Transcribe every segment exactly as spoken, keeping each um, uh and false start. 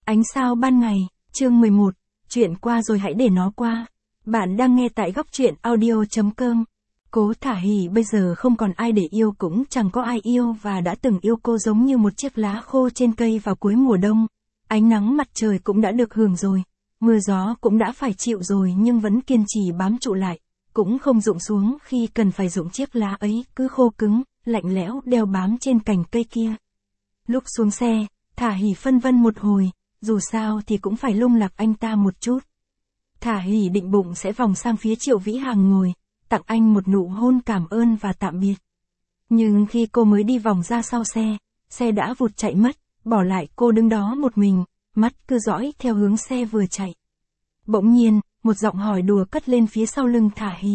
Ánh sao ban ngày, chương mười một, chuyện qua rồi hãy để nó qua. Bạn đang nghe tại góc truyện audio chấm com. Cố Thả Hỉ bây giờ không còn ai để yêu, cũng chẳng có ai yêu và đã từng yêu cô giống như một chiếc lá khô trên cây vào cuối mùa đông. Ánh nắng mặt trời cũng đã được hưởng rồi, mưa gió cũng đã phải chịu rồi nhưng vẫn kiên trì bám trụ lại, cũng không rụng xuống khi cần phải rụng, chiếc lá ấy cứ khô cứng, lạnh lẽo đeo bám trên cành cây kia. Lúc xuống xe, Thả Hỉ phân vân một hồi, dù sao thì cũng phải lung lạc anh ta một chút. Thả Hỉ định bụng sẽ vòng sang phía Triệu Vĩ Hàng ngồi, tặng anh một nụ hôn cảm ơn và tạm biệt. Nhưng khi cô mới đi vòng ra sau xe, xe đã vụt chạy mất, bỏ lại cô đứng đó một mình, mắt cứ dõi theo hướng xe vừa chạy. Bỗng nhiên, một giọng hỏi đùa cất lên phía sau lưng Thả Hỉ.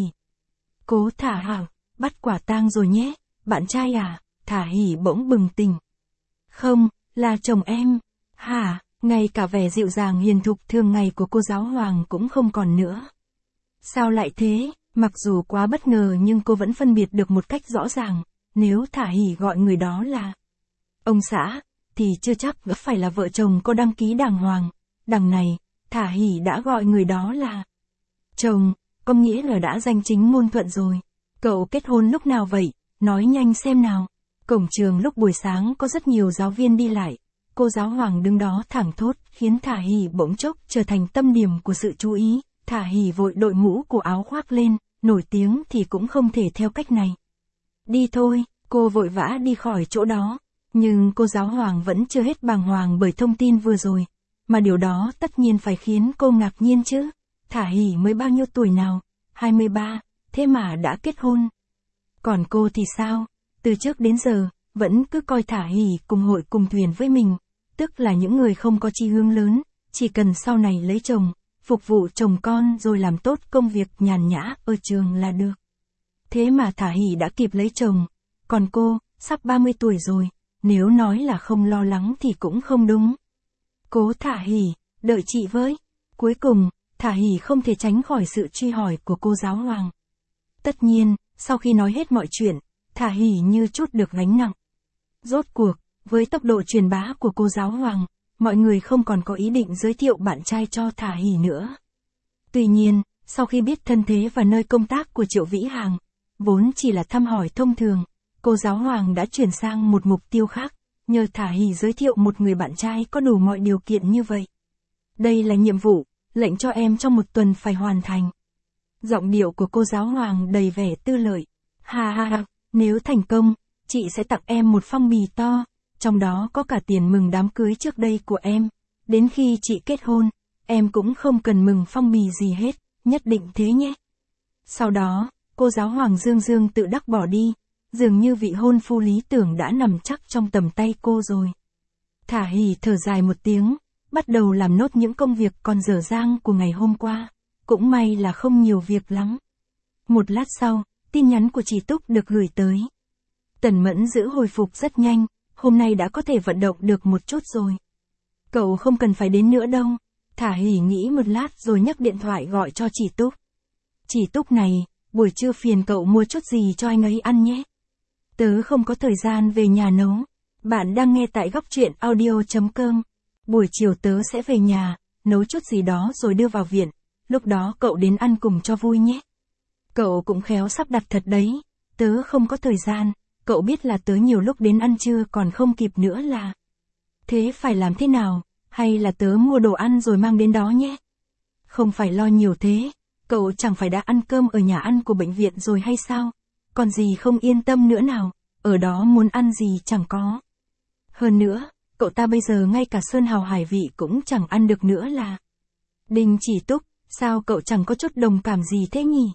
Cố Thả Hảo, bắt quả tang rồi nhé, bạn trai à? Thả Hỉ bỗng bừng tỉnh. Không, là chồng em. Hả? Ngay cả vẻ dịu dàng hiền thục thường ngày của cô giáo Hoàng cũng không còn nữa. Sao lại thế? Mặc dù quá bất ngờ nhưng cô vẫn phân biệt được một cách rõ ràng, nếu Thả Hỉ gọi người đó là ông xã, thì chưa chắc phải là vợ chồng cô đăng ký đàng hoàng. Đằng này, Thả Hỉ đã gọi người đó là chồng, có nghĩa là đã danh chính ngôn thuận rồi. Cậu kết hôn lúc nào vậy? Nói nhanh xem nào. Cổng trường lúc buổi sáng có rất nhiều giáo viên đi lại. Cô giáo Hoàng đứng đó thẳng thốt, khiến Thả Hỉ bỗng chốc trở thành tâm điểm của sự chú ý. Thả Hỉ vội đội mũ của áo khoác lên, nổi tiếng thì cũng không thể theo cách này. Đi thôi, cô vội vã đi khỏi chỗ đó. Nhưng cô giáo Hoàng vẫn chưa hết bàng hoàng bởi thông tin vừa rồi. Mà điều đó tất nhiên phải khiến cô ngạc nhiên chứ. Thả Hỉ mới bao nhiêu tuổi nào? hai mươi ba, thế mà đã kết hôn. Còn cô thì sao? Từ trước đến giờ, vẫn cứ coi Thả Hỉ cùng hội cùng thuyền với mình. Tức là những người không có chí hướng lớn, chỉ cần sau này lấy chồng, phục vụ chồng con rồi làm tốt công việc nhàn nhã ở trường là được. Thế mà Thả Hỉ đã kịp lấy chồng. Còn cô, sắp ba mươi tuổi rồi, nếu nói là không lo lắng thì cũng không đúng. Cố Thả Hỉ, đợi chị với. Cuối cùng, Thả Hỉ không thể tránh khỏi sự truy hỏi của cô giáo Hoàng. Tất nhiên, sau khi nói hết mọi chuyện, Thả Hỉ như trút được gánh nặng. Rốt cuộc, với tốc độ truyền bá của cô giáo Hoàng, mọi người không còn có ý định giới thiệu bạn trai cho Thả Hỉ nữa. Tuy nhiên, sau khi biết thân thế và nơi công tác của Triệu Vĩ Hàng, vốn chỉ là thăm hỏi thông thường, cô giáo Hoàng đã chuyển sang một mục tiêu khác, nhờ Thả Hỉ giới thiệu một người bạn trai có đủ mọi điều kiện như vậy. Đây là nhiệm vụ, lệnh cho em trong một tuần phải hoàn thành. Giọng điệu của cô giáo Hoàng đầy vẻ tư lợi. Ha ha ha, nếu thành công, chị sẽ tặng em một phong bì to, trong đó có cả tiền mừng đám cưới trước đây của em. Đến khi chị kết hôn, em cũng không cần mừng phong bì gì hết, nhất định thế nhé. Sau đó, cô giáo Hoàng dương dương tự đắc bỏ đi, dường như vị hôn phu lý tưởng đã nằm chắc trong tầm tay cô rồi. Thả Hỉ thở dài một tiếng, bắt đầu làm nốt những công việc còn dở dang của ngày hôm qua. Cũng may là không nhiều việc lắm. Một lát sau, tin nhắn của chị Túc được gửi tới. Tần Mẫn giữ hồi phục rất nhanh, hôm nay đã có thể vận động được một chút rồi. Cậu không cần phải đến nữa đâu. Thả Hỉ nghĩ một lát rồi nhấc điện thoại gọi cho chị Túc. Chị Túc này, buổi trưa phiền cậu mua chút gì cho anh ấy ăn nhé. Tớ không có thời gian về nhà nấu. Bạn đang nghe tại góc truyện audio chấm com. Buổi chiều tớ sẽ về nhà, nấu chút gì đó rồi đưa vào viện. Lúc đó cậu đến ăn cùng cho vui nhé. Cậu cũng khéo sắp đặt thật đấy. Tớ không có thời gian, cậu biết là tớ nhiều lúc đến ăn trưa còn không kịp nữa là. Thế phải làm thế nào, hay là tớ mua đồ ăn rồi mang đến đó nhé? Không phải lo nhiều thế, cậu chẳng phải đã ăn cơm ở nhà ăn của bệnh viện rồi hay sao? Còn gì không yên tâm nữa nào, ở đó muốn ăn gì chẳng có. Hơn nữa, cậu ta bây giờ ngay cả sơn hào hải vị cũng chẳng ăn được nữa là. Đinh Chỉ Túc, sao cậu chẳng có chút đồng cảm gì thế nhỉ?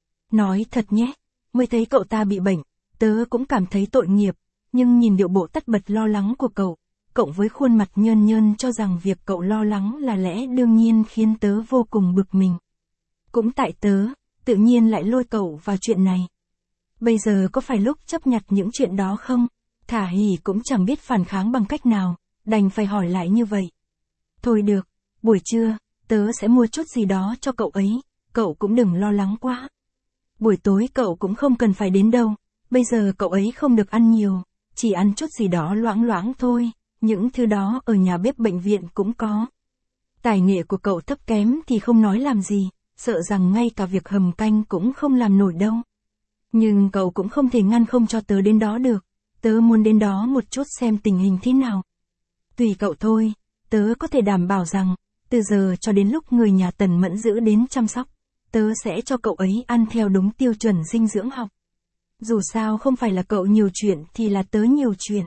Nói thật nhé, mới thấy cậu ta bị bệnh, tớ cũng cảm thấy tội nghiệp, nhưng nhìn điệu bộ tất bật lo lắng của cậu, cộng với khuôn mặt nhơn nhơn cho rằng việc cậu lo lắng là lẽ đương nhiên khiến tớ vô cùng bực mình. Cũng tại tớ, tự nhiên lại lôi cậu vào chuyện này. Bây giờ có phải lúc chấp nhặt những chuyện đó không? Thả Hỉ cũng chẳng biết phản kháng bằng cách nào, đành phải hỏi lại như vậy. Thôi được, buổi trưa, tớ sẽ mua chút gì đó cho cậu ấy, cậu cũng đừng lo lắng quá. Buổi tối cậu cũng không cần phải đến đâu, bây giờ cậu ấy không được ăn nhiều, chỉ ăn chút gì đó loãng loãng thôi, những thứ đó ở nhà bếp bệnh viện cũng có. Tài nghệ của cậu thấp kém thì không nói làm gì, sợ rằng ngay cả việc hầm canh cũng không làm nổi đâu. Nhưng cậu cũng không thể ngăn không cho tớ đến đó được, tớ muốn đến đó một chút xem tình hình thế nào. Tùy cậu thôi, tớ có thể đảm bảo rằng, từ giờ cho đến lúc người nhà Tần Mẫn Dữ đến chăm sóc, tớ sẽ cho cậu ấy ăn theo đúng tiêu chuẩn dinh dưỡng học. Dù sao không phải là cậu nhiều chuyện thì là tớ nhiều chuyện.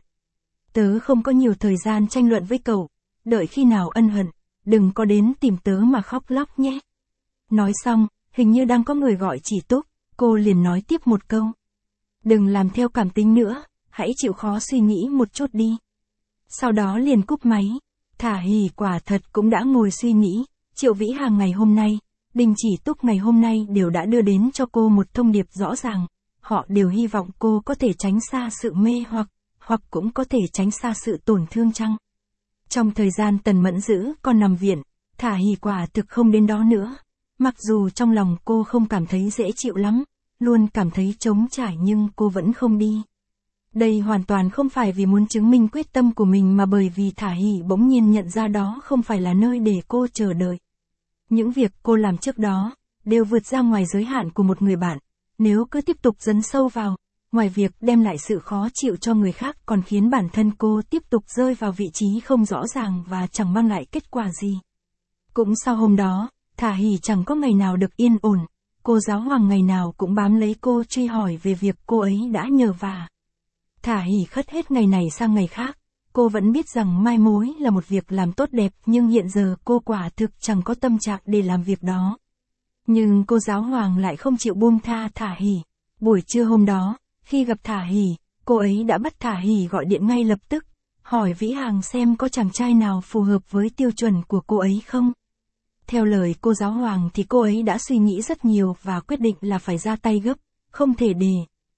Tớ không có nhiều thời gian tranh luận với cậu, đợi khi nào ân hận, đừng có đến tìm tớ mà khóc lóc nhé. Nói xong, hình như đang có người gọi chị Túc, cô liền nói tiếp một câu. Đừng làm theo cảm tính nữa, hãy chịu khó suy nghĩ một chút đi. Sau đó liền cúp máy, Thả Hỉ quả thật cũng đã ngồi suy nghĩ, Triệu Vĩ Hàng ngày hôm nay, Đinh Chỉ Túc ngày hôm nay đều đã đưa đến cho cô một thông điệp rõ ràng, họ đều hy vọng cô có thể tránh xa sự mê hoặc, hoặc cũng có thể tránh xa sự tổn thương chăng. Trong thời gian Tần Mẫn Dữ còn nằm viện, Thả Hỉ quả thực không đến đó nữa. Mặc dù trong lòng cô không cảm thấy dễ chịu lắm, luôn cảm thấy trống trải nhưng cô vẫn không đi. Đây hoàn toàn không phải vì muốn chứng minh quyết tâm của mình mà bởi vì Thả Hỉ bỗng nhiên nhận ra đó không phải là nơi để cô chờ đợi. Những việc cô làm trước đó, đều vượt ra ngoài giới hạn của một người bạn. Nếu cứ tiếp tục dấn sâu vào, ngoài việc đem lại sự khó chịu cho người khác còn khiến bản thân cô tiếp tục rơi vào vị trí không rõ ràng và chẳng mang lại kết quả gì. Cũng sau hôm đó, Thả Hỉ chẳng có ngày nào được yên ổn, cô giáo Hoàng ngày nào cũng bám lấy cô truy hỏi về việc cô ấy đã nhờ vả. Thả Hỉ khất hết ngày này sang ngày khác, cô vẫn biết rằng mai mối là một việc làm tốt đẹp nhưng hiện giờ cô quả thực chẳng có tâm trạng để làm việc đó. Nhưng cô giáo Hoàng lại không chịu buông tha Thả Hỉ. Buổi trưa hôm đó, khi gặp Thả Hỉ, cô ấy đã bắt Thả Hỉ gọi điện ngay lập tức, hỏi Vĩ Hàng xem có chàng trai nào phù hợp với tiêu chuẩn của cô ấy không. Theo lời cô giáo Hoàng thì cô ấy đã suy nghĩ rất nhiều và quyết định là phải ra tay gấp, không thể để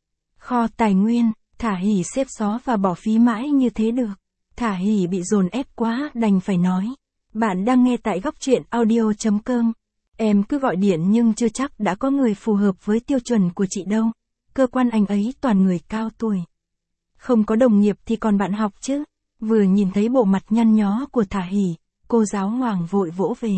kho tài nguyên, Thả Hỉ xếp xó và bỏ phí mãi như thế được. Thả Hỉ bị dồn ép quá đành phải nói. Bạn đang nghe tại góc truyện audio chấm com. Em cứ gọi điện nhưng chưa chắc đã có người phù hợp với tiêu chuẩn của chị đâu. Cơ quan anh ấy toàn người cao tuổi. Không có đồng nghiệp thì còn bạn học chứ. Vừa nhìn thấy bộ mặt nhăn nhó của Thả Hỉ, cô giáo Hoàng vội vỗ về.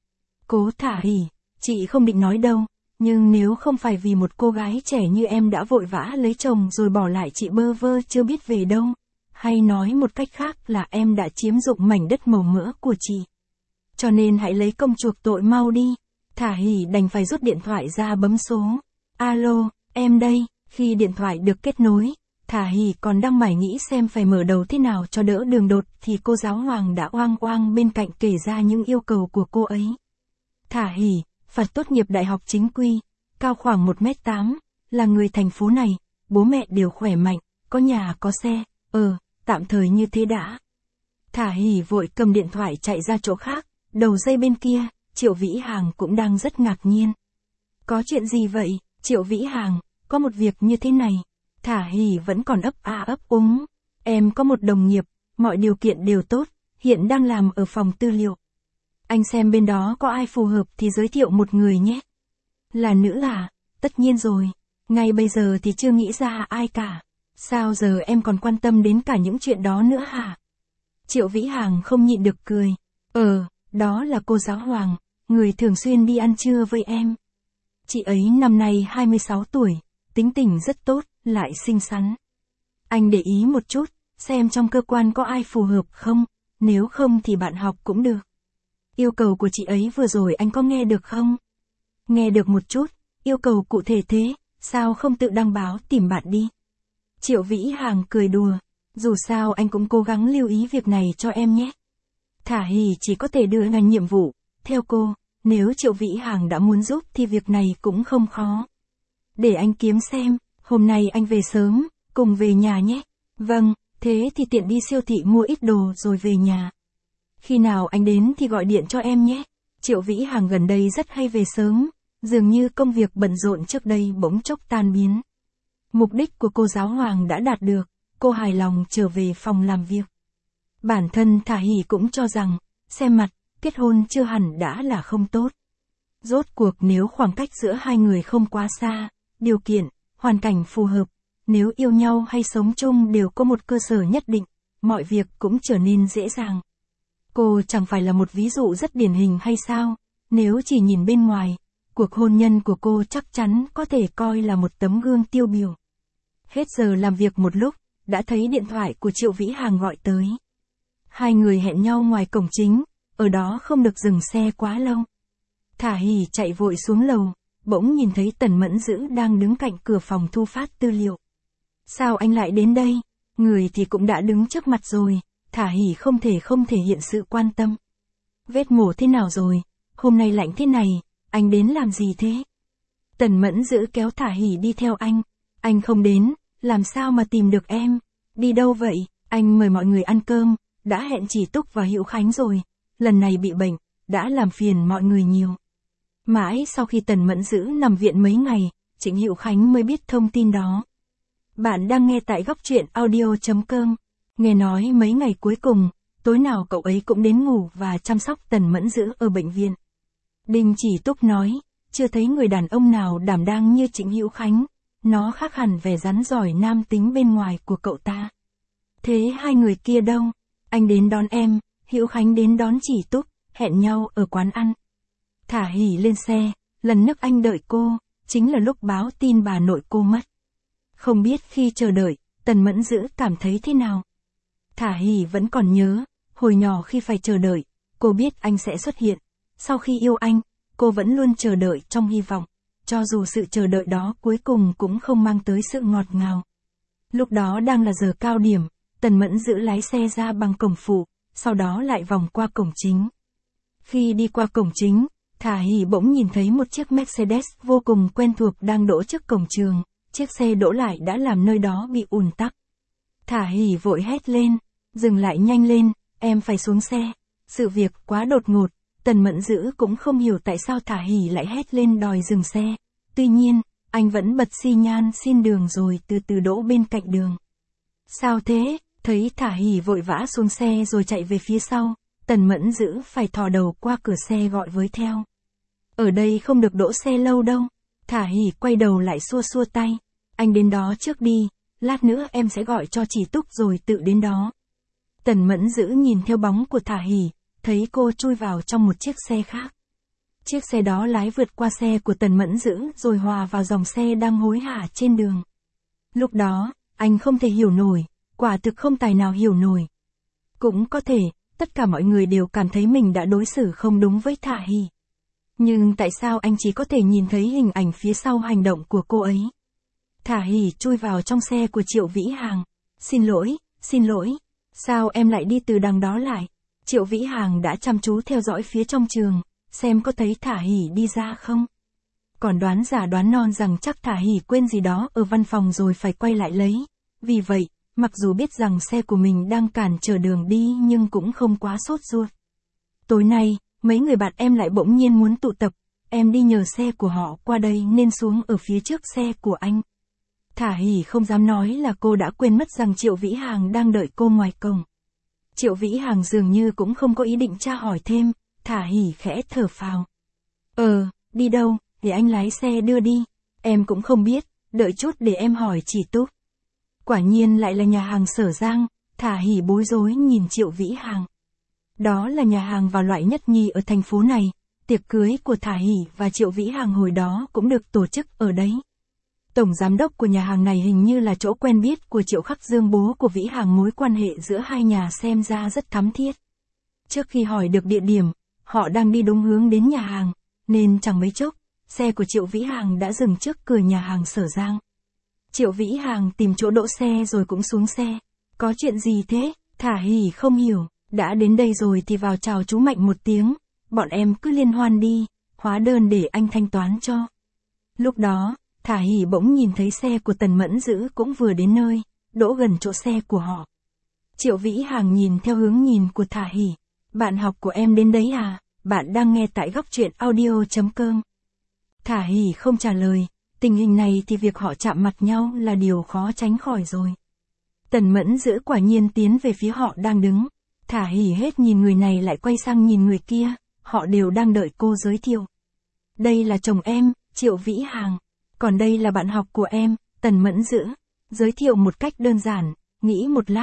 Cố Thả Hỉ, chị không định nói đâu, nhưng nếu không phải vì một cô gái trẻ như em đã vội vã lấy chồng rồi bỏ lại chị bơ vơ chưa biết về đâu, hay nói một cách khác là em đã chiếm dụng mảnh đất màu mỡ của chị. Cho nên hãy lấy công chuộc tội mau đi. Thả Hỉ đành phải rút điện thoại ra bấm số. Alo, em đây. Khi điện thoại được kết nối, Thả Hỉ còn đang mải nghĩ xem phải mở đầu thế nào cho đỡ đường đột thì cô giáo Hoàng đã oang oang bên cạnh kể ra những yêu cầu của cô ấy. Thả Hỉ, phải tốt nghiệp đại học chính quy, cao khoảng một mét tám, là người thành phố này, bố mẹ đều khỏe mạnh, có nhà có xe, ờ, tạm thời như thế đã. Thả Hỉ vội cầm điện thoại chạy ra chỗ khác, đầu dây bên kia, Triệu Vĩ Hàng cũng đang rất ngạc nhiên. Có chuyện gì vậy, Triệu Vĩ Hàng, có một việc như thế này. Thả Hỉ vẫn còn ấp a ấp úng. Em có một đồng nghiệp, mọi điều kiện đều tốt, hiện đang làm ở phòng tư liệu. Anh xem bên đó có ai phù hợp thì giới thiệu một người nhé. Là nữ à? Tất nhiên rồi. Ngay bây giờ thì chưa nghĩ ra ai cả. Sao giờ em còn quan tâm đến cả những chuyện đó nữa hả? Triệu Vĩ Hàng không nhịn được cười. Ờ, đó là cô giáo Hoàng, người thường xuyên đi ăn trưa với em. Chị ấy năm nay hai mươi sáu tuổi, tính tình rất tốt, lại xinh xắn. Anh để ý một chút, xem trong cơ quan có ai phù hợp không, nếu không thì bạn học cũng được. Yêu cầu của chị ấy vừa rồi anh có nghe được không? Nghe được một chút, yêu cầu cụ thể thế, sao không tự đăng báo tìm bạn đi? Triệu Vĩ Hàng cười đùa, dù sao anh cũng cố gắng lưu ý việc này cho em nhé. Thả Hỉ chỉ có thể đưa ra nhiệm vụ, theo cô, nếu Triệu Vĩ Hàng đã muốn giúp thì việc này cũng không khó. Để anh kiếm xem, hôm nay anh về sớm, cùng về nhà nhé. Vâng, thế thì tiện đi siêu thị mua ít đồ rồi về nhà. Khi nào anh đến thì gọi điện cho em nhé. Triệu Vĩ Hàng gần đây rất hay về sớm, dường như công việc bận rộn trước đây bỗng chốc tan biến. Mục đích của cô giáo Hoàng đã đạt được, cô hài lòng trở về phòng làm việc. Bản thân Thả Hỉ cũng cho rằng, xem mặt, kết hôn chưa hẳn đã là không tốt. Rốt cuộc nếu khoảng cách giữa hai người không quá xa, điều kiện, hoàn cảnh phù hợp, nếu yêu nhau hay sống chung đều có một cơ sở nhất định, mọi việc cũng trở nên dễ dàng. Cô chẳng phải là một ví dụ rất điển hình hay sao? Nếu chỉ nhìn bên ngoài, cuộc hôn nhân của cô chắc chắn có thể coi là một tấm gương tiêu biểu. Hết giờ làm việc một lúc, đã thấy điện thoại của Triệu Vĩ Hàng gọi tới. Hai người hẹn nhau ngoài cổng chính, ở đó không được dừng xe quá lâu. Thả hỉ chạy vội xuống lầu, bỗng nhìn thấy Tần Mẫn Dữ đang đứng cạnh cửa phòng thu phát tư liệu. Sao anh lại đến đây? Người thì cũng đã đứng trước mặt rồi, Thả hỉ không thể không thể hiện sự quan tâm. Vết mổ thế nào rồi? Hôm nay lạnh thế này, anh đến làm gì thế? Tần Mẫn Dữ kéo Thả hỉ đi theo anh. Anh không đến, làm sao mà tìm được em? Đi đâu vậy? Anh mời mọi người ăn cơm, đã hẹn Chỉ Túc và Hữu Khánh rồi. Lần này bị bệnh, đã làm phiền mọi người nhiều. Mãi sau khi Tần Mẫn Dữ nằm viện mấy ngày, Trịnh Hữu Khánh mới biết thông tin đó. Bạn đang nghe tại góc truyện audio chấm com. Nghe nói mấy ngày cuối cùng, tối nào cậu ấy cũng đến ngủ và chăm sóc Tần Mẫn Dữ ở bệnh viện. Đinh Chỉ Túc nói, chưa thấy người đàn ông nào đảm đang như Trịnh Hữu Khánh, nó khác hẳn vẻ rắn giỏi nam tính bên ngoài của cậu ta. Thế hai người kia đâu? Anh đến đón em, Hữu Khánh đến đón Chỉ Túc, hẹn nhau ở quán ăn. Thả hỉ lên xe, lần nước anh đợi cô, chính là lúc báo tin bà nội cô mất. Không biết khi chờ đợi, Tần Mẫn Dữ cảm thấy thế nào? Thả hỉ vẫn còn nhớ, hồi nhỏ khi phải chờ đợi, cô biết anh sẽ xuất hiện. Sau khi yêu anh, cô vẫn luôn chờ đợi trong hy vọng, cho dù sự chờ đợi đó cuối cùng cũng không mang tới sự ngọt ngào. Lúc đó đang là giờ cao điểm, Tần Mẫn Dữ lái xe ra bằng cổng phụ, sau đó lại vòng qua cổng chính. Khi đi qua cổng chính, Thả hỉ bỗng nhìn thấy một chiếc Mercedes vô cùng quen thuộc đang đỗ trước cổng trường, chiếc xe đỗ lại đã làm nơi đó bị ùn tắc. Thả hỉ vội hét lên, dừng lại nhanh lên, em phải xuống xe. Sự việc quá đột ngột, Tần Mẫn Dữ cũng không hiểu tại sao Thả hỉ lại hét lên đòi dừng xe. Tuy nhiên, anh vẫn bật xi nhan xin đường rồi từ từ đỗ bên cạnh đường. Sao thế? Thấy Thả hỉ vội vã xuống xe rồi chạy về phía sau, Tần Mẫn Dữ phải thò đầu qua cửa xe gọi với theo. Ở đây không được đỗ xe lâu đâu. Thả hỉ quay đầu lại xua xua tay. Anh đến đó trước đi, lát nữa em sẽ gọi cho Chỉ Túc rồi tự đến đó. Tần Mẫn Dữ nhìn theo bóng của Thả hỉ, thấy cô chui vào trong một chiếc xe khác. Chiếc xe đó lái vượt qua xe của Tần Mẫn Dữ rồi hòa vào dòng xe đang hối hả trên đường. Lúc đó, anh không thể hiểu nổi, quả thực không tài nào hiểu nổi. Cũng có thể, tất cả mọi người đều cảm thấy mình đã đối xử không đúng với Thả hỉ. Nhưng tại sao anh chỉ có thể nhìn thấy hình ảnh phía sau hành động của cô ấy? Thả hỉ chui vào trong xe của Triệu Vĩ Hàng. Xin lỗi, xin lỗi. Sao em lại đi từ đằng đó lại? Triệu Vĩ Hàng đã chăm chú theo dõi phía trong trường, xem có thấy Thả hỉ đi ra không? Còn đoán giả đoán non rằng chắc Thả hỉ quên gì đó ở văn phòng rồi phải quay lại lấy. Vì vậy, mặc dù biết rằng xe của mình đang cản trở đường đi nhưng cũng không quá sốt ruột. Tối nay, mấy người bạn em lại bỗng nhiên muốn tụ tập, em đi nhờ xe của họ qua đây nên xuống ở phía trước xe của anh. Thả hỉ không dám nói là cô đã quên mất rằng Triệu Vĩ Hàng đang đợi cô ngoài cổng. Triệu Vĩ Hàng dường như cũng không có ý định tra hỏi thêm, Thả hỉ khẽ thở phào. Ờ, đi đâu, để anh lái xe đưa đi, em cũng không biết, đợi chút để em hỏi Chỉ Túc. Quả nhiên lại là nhà hàng Sở Giang, Thả hỉ bối rối nhìn Triệu Vĩ Hàng. Đó là nhà hàng vào loại nhất nhì ở thành phố này, tiệc cưới của Thả hỉ và Triệu Vĩ Hàng hồi đó cũng được tổ chức ở đấy. Tổng giám đốc của nhà hàng này hình như là chỗ quen biết của Triệu Khắc Dương bố của Vĩ Hàng, mối quan hệ giữa hai nhà xem ra rất thắm thiết. Trước khi hỏi được địa điểm, họ đang đi đúng hướng đến nhà hàng, nên chẳng mấy chốc, xe của Triệu Vĩ Hàng đã dừng trước cửa nhà hàng Sở Giang. Triệu Vĩ Hàng tìm chỗ đỗ xe rồi cũng xuống xe. Có chuyện gì thế? Thả hỉ không hiểu. Đã đến đây rồi thì vào chào chú Mạnh một tiếng, bọn em cứ liên hoan đi, hóa đơn để anh thanh toán cho. Lúc đó, Thả hỉ bỗng nhìn thấy xe của Tần Mẫn Dữ cũng vừa đến nơi, đỗ gần chỗ xe của họ. Triệu Vĩ Hàng nhìn theo hướng nhìn của Thả hỉ. Bạn học của em đến đấy à? Bạn đang nghe tại góc truyện audio chấm com. Thả hỉ không trả lời, tình hình này thì việc họ chạm mặt nhau là điều khó tránh khỏi rồi. Tần Mẫn Dữ quả nhiên tiến về phía họ đang đứng. Thả hỉ hết nhìn người này lại quay sang nhìn người kia, họ đều đang đợi cô giới thiệu. Đây là chồng em, Triệu Vĩ Hàng. Còn đây là bạn học của em, Tần Mẫn Dữ. Giới thiệu một cách đơn giản, nghĩ một lát, cô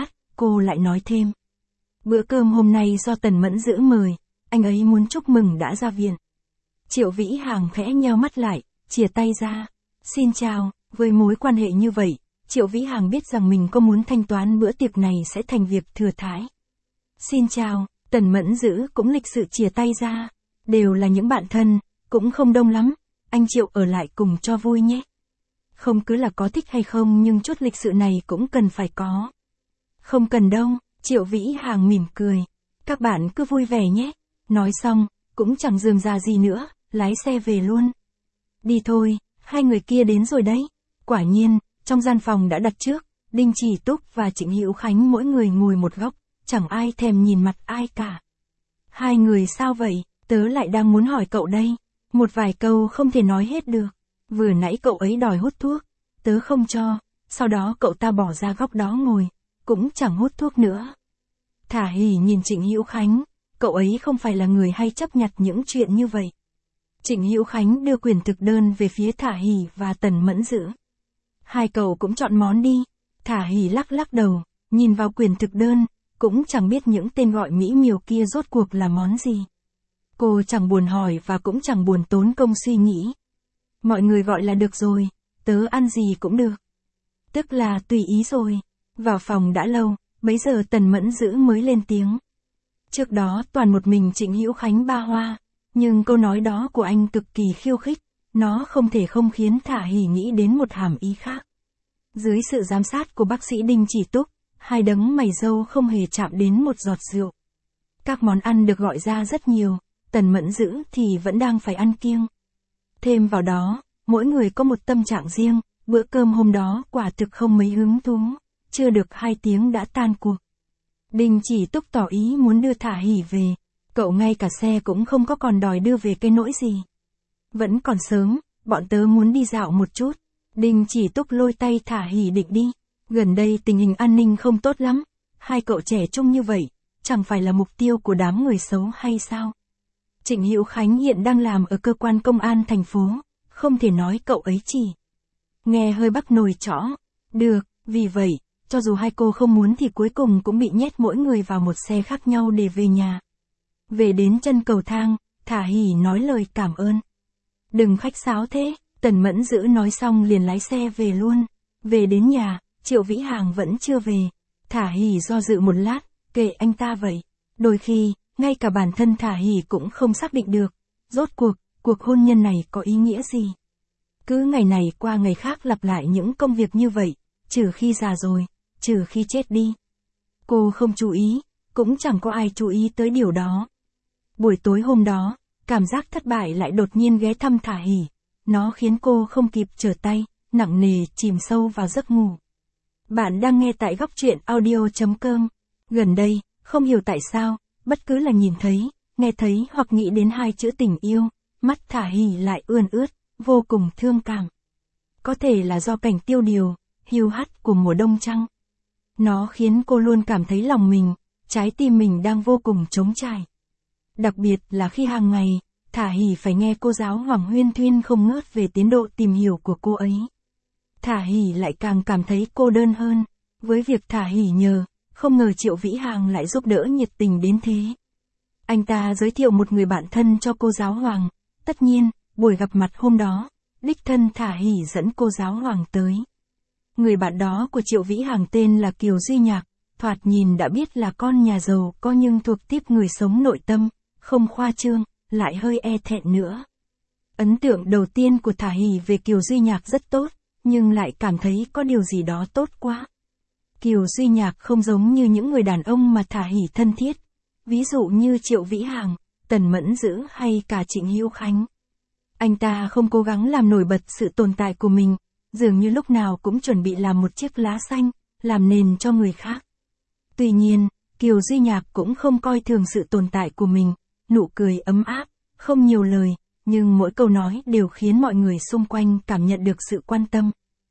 cô lại nói thêm. Bữa cơm hôm nay do Tần Mẫn Dữ mời, anh ấy muốn chúc mừng đã ra viện. Triệu Vĩ Hàng khẽ nheo mắt lại, chìa tay ra. Xin chào, với mối quan hệ như vậy, Triệu Vĩ Hàng biết rằng mình có muốn thanh toán bữa tiệc này sẽ thành việc thừa thãi. Xin chào, Tần Mẫn Dữ cũng lịch sự chìa tay ra. Đều là những bạn thân, cũng không đông lắm, anh Triệu ở lại cùng cho vui nhé. Không cứ là có thích hay không nhưng chút lịch sự này cũng cần phải có. Không cần đâu, Triệu Vĩ Hàng mỉm cười. Các bạn cứ vui vẻ nhé. Nói xong, cũng chẳng rườm rà gì nữa, lái xe về luôn. Đi thôi, hai người kia đến rồi đấy. Quả nhiên, trong gian phòng đã đặt trước, Đinh Chỉ Túc và Trịnh Hữu Khánh mỗi người ngồi một góc, chẳng ai thèm nhìn mặt ai cả. Hai người sao vậy, tớ lại đang muốn hỏi cậu đây. Một vài câu không thể nói hết được. Vừa nãy cậu ấy đòi hút thuốc, tớ không cho, sau đó cậu ta bỏ ra góc đó ngồi, cũng chẳng hút thuốc nữa. Thả hỉ nhìn Trịnh Hữu Khánh, cậu ấy không phải là người hay chấp nhặt những chuyện như vậy. Trịnh Hữu Khánh đưa quyền thực đơn về phía Thả hỉ và Tần Mẫn Dữ. Hai cậu cũng chọn món đi. Thả hỉ lắc lắc đầu, nhìn vào quyền thực đơn, cũng chẳng biết những tên gọi mỹ miều kia rốt cuộc là món gì. Cô chẳng buồn hỏi và cũng chẳng buồn tốn công suy nghĩ. Mọi người gọi là được rồi, tớ ăn gì cũng được. Tức là tùy ý rồi. Vào phòng đã lâu, bấy giờ Tần Mẫn Dữ mới lên tiếng. Trước đó toàn một mình Trịnh Hữu Khánh ba hoa, nhưng câu nói đó của anh cực kỳ khiêu khích, nó không thể không khiến Thả hỉ nghĩ đến một hàm ý khác. Dưới sự giám sát của bác sĩ Đinh Chỉ Túc, hai đấng mày râu không hề chạm đến một giọt rượu. Các món ăn được gọi ra rất nhiều, Tần Mẫn Dữ thì vẫn đang phải ăn kiêng. Thêm vào đó, mỗi người có một tâm trạng riêng, bữa cơm hôm đó quả thực không mấy hứng thú, chưa được hai tiếng đã tan cuộc. Đinh Chỉ Túc tỏ ý muốn đưa Thả hỉ về, cậu ngay cả xe cũng không có còn đòi đưa về cái nỗi gì. Vẫn còn sớm, bọn tớ muốn đi dạo một chút. Đinh Chỉ Túc lôi tay Thả hỉ định đi. Gần đây tình hình an ninh không tốt lắm, hai cậu trẻ trung như vậy, chẳng phải là mục tiêu của đám người xấu hay sao? Trịnh Hữu Khánh hiện đang làm ở cơ quan công an thành phố, không thể nói cậu ấy chỉ. Nghe hơi bắc nồi chõ. Được, vì vậy, cho dù hai cô không muốn thì cuối cùng cũng bị nhét mỗi người vào một xe khác nhau để về nhà. Về đến chân cầu thang, Thả hỉ nói lời cảm ơn. Đừng khách sáo thế, Tần Mẫn Dữ nói xong liền lái xe về luôn. Về đến nhà, Triệu Vĩ Hàng vẫn chưa về. Thả hỉ do dự một lát, kệ anh ta vậy. Đôi khi, ngay cả bản thân Thả hỉ cũng không xác định được. Rốt cuộc, cuộc hôn nhân này có ý nghĩa gì? Cứ ngày này qua ngày khác lặp lại những công việc như vậy, trừ khi già rồi, trừ khi chết đi. Cô không chú ý, cũng chẳng có ai chú ý tới điều đó. Buổi tối hôm đó, cảm giác thất bại lại đột nhiên ghé thăm Thả hỉ. Nó khiến cô không kịp trở tay, nặng nề chìm sâu vào giấc ngủ. Bạn đang nghe tại góc truyện audio chấm com. Gần đây, không hiểu tại sao, bất cứ là nhìn thấy, nghe thấy hoặc nghĩ đến hai chữ tình yêu, mắt Thả hỉ lại ươn ướt, vô cùng thương cảm. Có thể là do cảnh tiêu điều, hiu hắt của mùa đông chăng? Nó khiến cô luôn cảm thấy lòng mình, trái tim mình đang vô cùng trống trải. Đặc biệt là khi hàng ngày, Thả hỉ phải nghe cô giáo Hoàng huyên thuyên không ngớt về tiến độ tìm hiểu của cô ấy. Thả hỉ lại càng cảm thấy cô đơn hơn. Với việc Thả hỉ nhờ, không ngờ Triệu Vĩ Hàng lại giúp đỡ nhiệt tình đến thế. Anh ta giới thiệu một người bạn thân cho cô giáo Hoàng. Tất nhiên, buổi gặp mặt hôm đó, đích thân Thả hỉ dẫn cô giáo Hoàng tới. Người bạn đó của Triệu Vĩ Hàng tên là Kiều Duy Nhạc, thoạt nhìn đã biết là con nhà giàu có nhưng thuộc tiếp người sống nội tâm, không khoa trương, lại hơi e thẹn nữa. Ấn tượng đầu tiên của Thả hỉ về Kiều Duy Nhạc rất tốt, nhưng lại cảm thấy có điều gì đó tốt quá. Kiều Duy Nhạc không giống như những người đàn ông mà Thả hỉ thân thiết, ví dụ như Triệu Vĩ Hàng, Tần Mẫn Dữ hay cả Trịnh Hữu Khánh. Anh ta không cố gắng làm nổi bật sự tồn tại của mình, dường như lúc nào cũng chuẩn bị làm một chiếc lá xanh, làm nền cho người khác. Tuy nhiên, Kiều Duy Nhạc cũng không coi thường sự tồn tại của mình, nụ cười ấm áp, không nhiều lời, nhưng mỗi câu nói đều khiến mọi người xung quanh cảm nhận được sự quan tâm.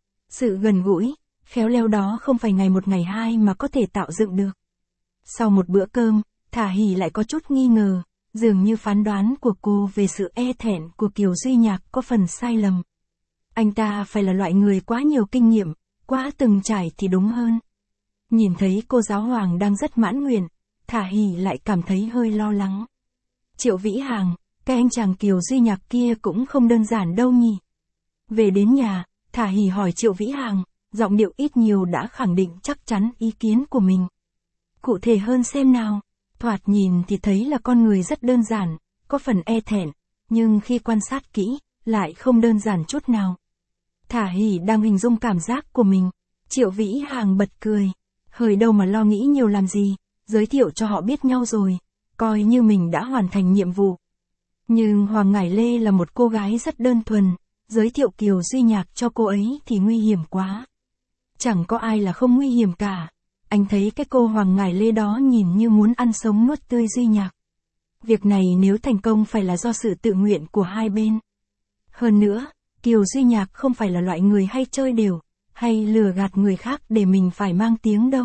Sự gần gũi, khéo léo đó không phải ngày một ngày hai mà có thể tạo dựng được. Sau một bữa cơm, Thả hỉ lại có chút nghi ngờ, dường như phán đoán của cô về sự e thẹn của Kiều Duy Nhạc có phần sai lầm. Anh ta phải là loại người quá nhiều kinh nghiệm, quá từng trải thì đúng hơn. Nhìn thấy cô giáo hoàng đang rất mãn nguyện, Thả Hỉ lại cảm thấy hơi lo lắng. Triệu Vĩ Hàng, cái anh chàng Kiều Duy Nhạc kia cũng không đơn giản đâu nhỉ. Về đến nhà, Thả Hỉ hỏi Triệu Vĩ Hàng, giọng điệu ít nhiều đã khẳng định chắc chắn ý kiến của mình. Cụ thể hơn xem nào, thoạt nhìn thì thấy là con người rất đơn giản, có phần e thẹn, nhưng khi quan sát kỹ, lại không đơn giản chút nào. Thả Hỉ đang hình dung cảm giác của mình. Triệu Vĩ Hàng bật cười. Hơi đâu mà lo nghĩ nhiều làm gì, giới thiệu cho họ biết nhau rồi, coi như mình đã hoàn thành nhiệm vụ. Nhưng Hoàng Ngải Lê là một cô gái rất đơn thuần, giới thiệu Kiều Duy Nhạc cho cô ấy thì nguy hiểm quá. Chẳng có ai là không nguy hiểm cả. Anh thấy cái cô Hoàng Ngải Lê đó nhìn như muốn ăn sống nuốt tươi Duy Nhạc. Việc này nếu thành công phải là do sự tự nguyện của hai bên. Hơn nữa, Kiều Duy Nhạc không phải là loại người hay chơi đều, hay lừa gạt người khác để mình phải mang tiếng đâu.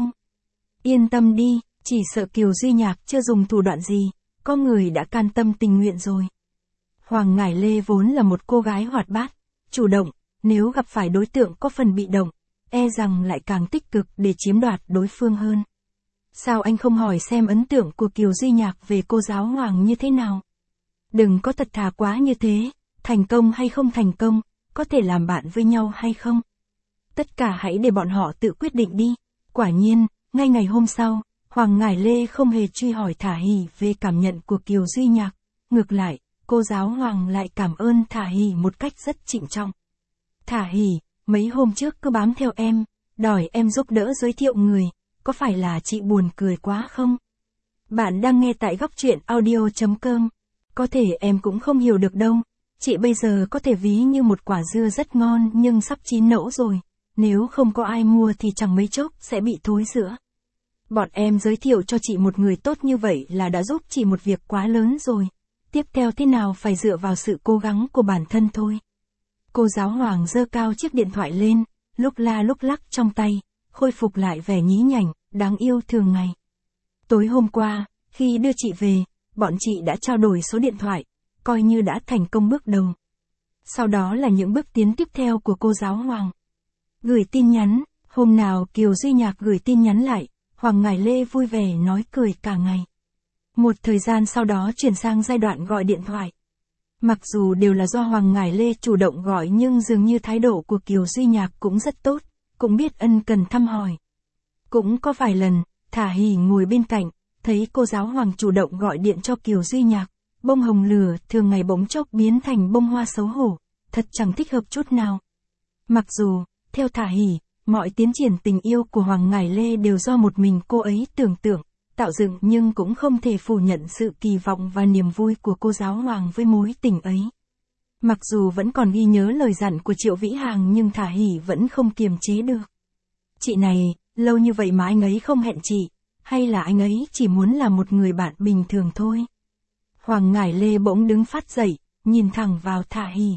Yên tâm đi, chỉ sợ Kiều Duy Nhạc chưa dùng thủ đoạn gì, có người đã can tâm tình nguyện rồi. Hoàng Ngải Lê vốn là một cô gái hoạt bát, chủ động, nếu gặp phải đối tượng có phần bị động, e rằng lại càng tích cực để chiếm đoạt đối phương hơn. Sao anh không hỏi xem ấn tượng của Kiều Duy Nhạc về cô giáo Hoàng như thế nào? Đừng có thật thà quá như thế, thành công hay không thành công, có thể làm bạn với nhau hay không? Tất cả hãy để bọn họ tự quyết định đi. Quả nhiên, ngay ngày hôm sau, Hoàng Ngải Lê không hề truy hỏi Thả Hỉ về cảm nhận của Kiều Duy Nhạc. Ngược lại, cô giáo Hoàng lại cảm ơn Thả Hỉ một cách rất trịnh trọng. Thả Hỉ, mấy hôm trước cứ bám theo em, đòi em giúp đỡ giới thiệu người, có phải là chị buồn cười quá không? Bạn đang nghe tại góc truyện audio chấm com. Có thể em cũng không hiểu được đâu, chị bây giờ có thể ví như một quả dưa rất ngon nhưng sắp chín nẫu rồi. Nếu không có ai mua thì chẳng mấy chốc sẽ bị thối rữa. Bọn em giới thiệu cho chị một người tốt như vậy là đã giúp chị một việc quá lớn rồi. Tiếp theo thế nào phải dựa vào sự cố gắng của bản thân thôi. Cô giáo Hoàng giơ cao chiếc điện thoại lên, lúc la lúc lắc trong tay, khôi phục lại vẻ nhí nhảnh, đáng yêu thường ngày. Tối hôm qua, khi đưa chị về, bọn chị đã trao đổi số điện thoại, coi như đã thành công bước đầu. Sau đó là những bước tiến tiếp theo của cô giáo Hoàng. Gửi tin nhắn, hôm nào Kiều Duy Nhạc gửi tin nhắn lại, Hoàng Ngải Lê vui vẻ nói cười cả ngày. Một thời gian sau đó chuyển sang giai đoạn gọi điện thoại. Mặc dù đều là do Hoàng Ngải Lê chủ động gọi nhưng dường như thái độ của Kiều Duy Nhạc cũng rất tốt, cũng biết ân cần thăm hỏi. Cũng có vài lần, Thả Hỉ ngồi bên cạnh, thấy cô giáo Hoàng chủ động gọi điện cho Kiều Duy Nhạc, bông hồng lửa thường ngày bỗng chốc biến thành bông hoa xấu hổ, thật chẳng thích hợp chút nào. Mặc dù, theo Thả Hỉ, mọi tiến triển tình yêu của Hoàng Ngải Lê đều do một mình cô ấy tưởng tượng, tạo dựng nhưng cũng không thể phủ nhận sự kỳ vọng và niềm vui của cô giáo Hoàng với mối tình ấy. Mặc dù vẫn còn ghi nhớ lời dặn của Triệu Vĩ Hàng nhưng Thả Hỉ vẫn không kiềm chế được. Chị này, lâu như vậy mà anh ấy không hẹn chị, hay là anh ấy chỉ muốn là một người bạn bình thường thôi? Hoàng Ngải Lê bỗng đứng phát dậy, nhìn thẳng vào Thả Hỉ.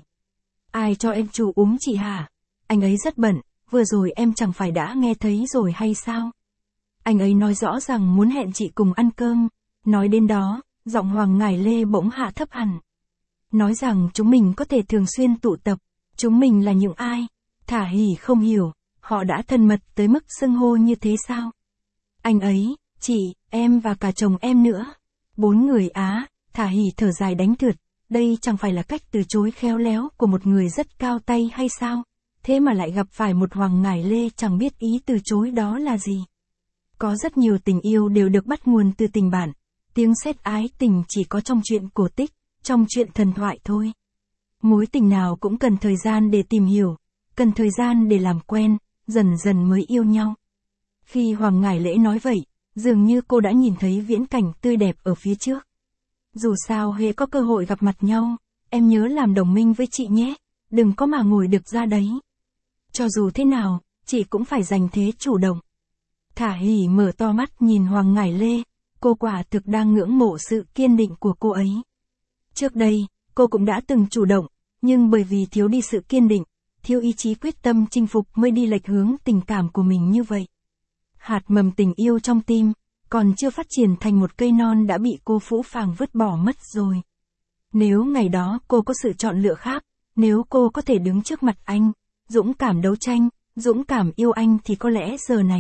Ai cho em chủ úm chị hả? Anh ấy rất bận, vừa rồi em chẳng phải đã nghe thấy rồi hay sao? Anh ấy nói rõ rằng muốn hẹn chị cùng ăn cơm. Nói đến đó, giọng Hoàng Ngải Lê bỗng hạ thấp hẳn. Nói rằng chúng mình có thể thường xuyên tụ tập. Chúng mình là những ai? Thả Hỉ không hiểu, họ đã thân mật tới mức xưng hô như thế sao? Anh ấy, chị, em và cả chồng em nữa. Bốn người á, Thả Hỉ thở dài đánh thượt. Đây chẳng phải là cách từ chối khéo léo của một người rất cao tay hay sao? Thế mà lại gặp phải một Hoàng Ngải Lê chẳng biết ý từ chối đó là gì. Có rất nhiều tình yêu đều được bắt nguồn từ tình bạn. Tiếng sét ái tình chỉ có trong chuyện cổ tích, trong chuyện thần thoại thôi. Mối tình nào cũng cần thời gian để tìm hiểu, cần thời gian để làm quen, dần dần mới yêu nhau. Khi Hoàng Ngải Lễ nói vậy, dường như cô đã nhìn thấy viễn cảnh tươi đẹp ở phía trước. Dù sao hễ có cơ hội gặp mặt nhau, em nhớ làm đồng minh với chị nhé, đừng có mà ngồi được ra đấy. Cho dù thế nào, chị cũng phải giành thế chủ động. Thả Hỉ mở to mắt nhìn Hoàng Ngải Lê, cô quả thực đang ngưỡng mộ sự kiên định của cô ấy. Trước đây, cô cũng đã từng chủ động, nhưng bởi vì thiếu đi sự kiên định, thiếu ý chí quyết tâm chinh phục mới đi lệch hướng tình cảm của mình như vậy. Hạt mầm tình yêu trong tim, còn chưa phát triển thành một cây non đã bị cô phũ phàng vứt bỏ mất rồi. Nếu ngày đó cô có sự chọn lựa khác, nếu cô có thể đứng trước mặt anh, dũng cảm đấu tranh, dũng cảm yêu anh thì có lẽ giờ này,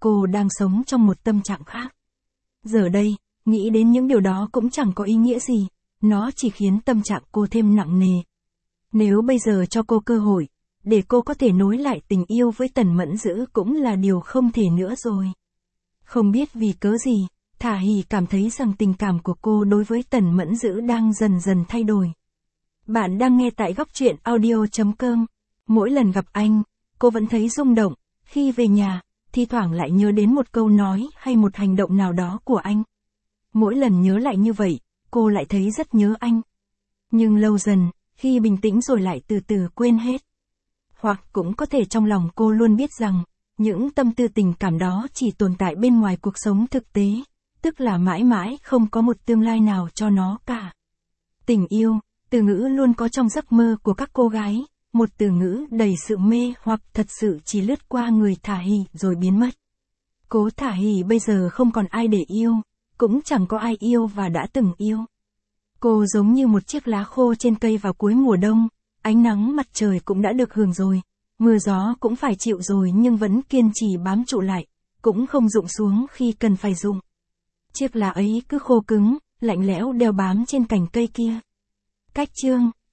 cô đang sống trong một tâm trạng khác. Giờ đây, nghĩ đến những điều đó cũng chẳng có ý nghĩa gì, nó chỉ khiến tâm trạng cô thêm nặng nề. Nếu bây giờ cho cô cơ hội, để cô có thể nối lại tình yêu với Tần Mẫn Dữ cũng là điều không thể nữa rồi. Không biết vì cớ gì, Thả Hỉ cảm thấy rằng tình cảm của cô đối với Tần Mẫn Dữ đang dần dần thay đổi. Bạn đang nghe tại góc truyện audio chấm com. Mỗi lần gặp anh, cô vẫn thấy rung động, khi về nhà, thi thoảng lại nhớ đến một câu nói hay một hành động nào đó của anh. Mỗi lần nhớ lại như vậy, cô lại thấy rất nhớ anh. Nhưng lâu dần, khi bình tĩnh rồi lại từ từ quên hết. Hoặc cũng có thể trong lòng cô luôn biết rằng, những tâm tư tình cảm đó chỉ tồn tại bên ngoài cuộc sống thực tế, tức là mãi mãi không có một tương lai nào cho nó cả. Tình yêu, từ ngữ luôn có trong giấc mơ của các cô gái, một từ ngữ đầy sự mê hoặc thật sự chỉ lướt qua người Thả Hỉ rồi biến mất. Cố Thả Hỉ bây giờ không còn ai để yêu, cũng chẳng có ai yêu và đã từng yêu. Cô giống như một chiếc lá khô trên cây vào cuối mùa đông, ánh nắng mặt trời cũng đã được hưởng rồi, mưa gió cũng phải chịu rồi nhưng vẫn kiên trì bám trụ lại, cũng không rụng xuống khi cần phải rụng. Chiếc lá ấy cứ khô cứng, lạnh lẽo đeo bám trên cành cây kia. Cách chương